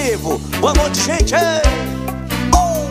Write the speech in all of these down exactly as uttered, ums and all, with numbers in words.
vivo. Boa noite, gente. Oh!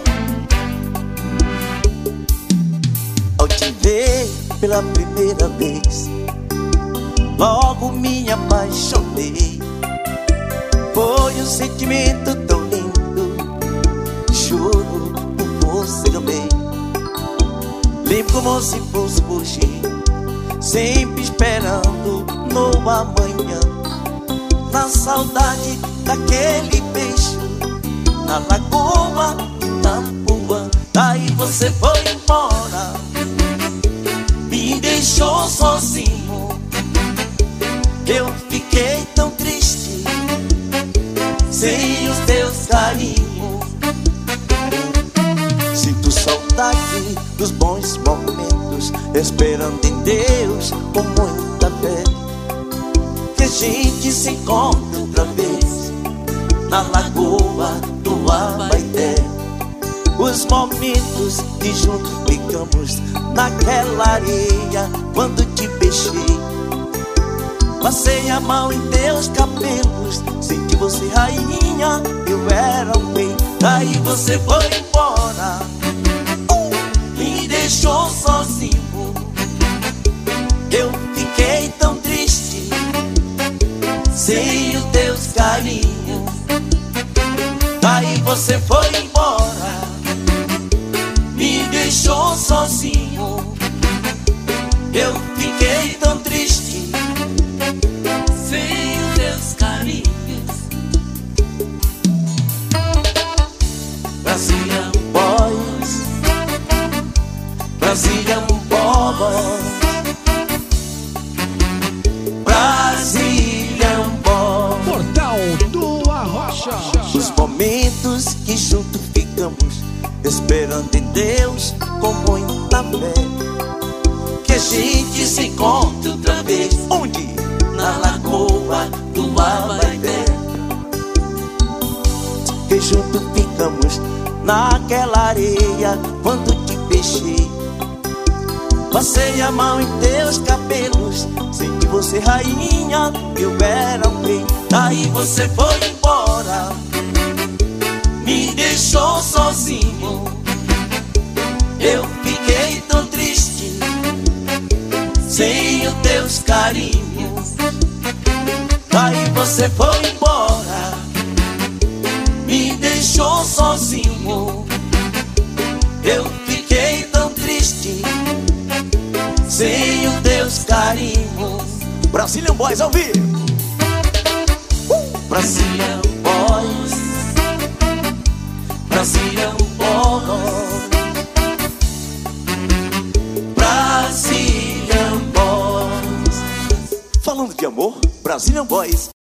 Ao te ver pela primeira vez, logo me apaixonei. Foi um sentimento tão lindo, juro por você também. Lembro como se fosse hoje, sempre esperando no amanhã, na saudade daquele beijo na lagoa de Itapuã. Daí você foi embora, me deixou sozinho. Eu fiquei tão triste sem os teus carinhos. Sinto saudade dos bons momentos, esperando em Deus com muita fé que a gente se encontre outra vez na lagoa do Abaeté. Os momentos que juntos ficamos naquela areia, quando te beijei, passei a mão em teus cabelos, senti você rainha, eu era o rei. Daí você foi embora, me deixou sozinho. Eu fiquei tão triste sem os teus carinhos. Daí você foi embora, me deixou sozinho. Eu fiquei tão triste sem os teus carinhos. Brazilian Boys, Brazilian Boys, Brazilian Boys. Portal do Arrocha. Os momentos que juntos ficamos, esperando em Deus com muita fé que a gente se encontre outra vez. Onde? Na lagoa do Abaeté. Que juntos ficamos naquela areia, quando te beijei, passei a mão em teus cabelos, senti você rainha, eu era o rei. Daí você foi embora, me deixou sozinho. Eu fiquei tão triste sem os teus carinhos. Daí você foi embora, me deixou sozinho. Eu fiquei tão triste sem os teus carinhos. Brazilian Boys ao vivo. uh! Brazilian Boys, Brazilian Boys, Brazilian Boys. Falando de amor, Brazilian Boys.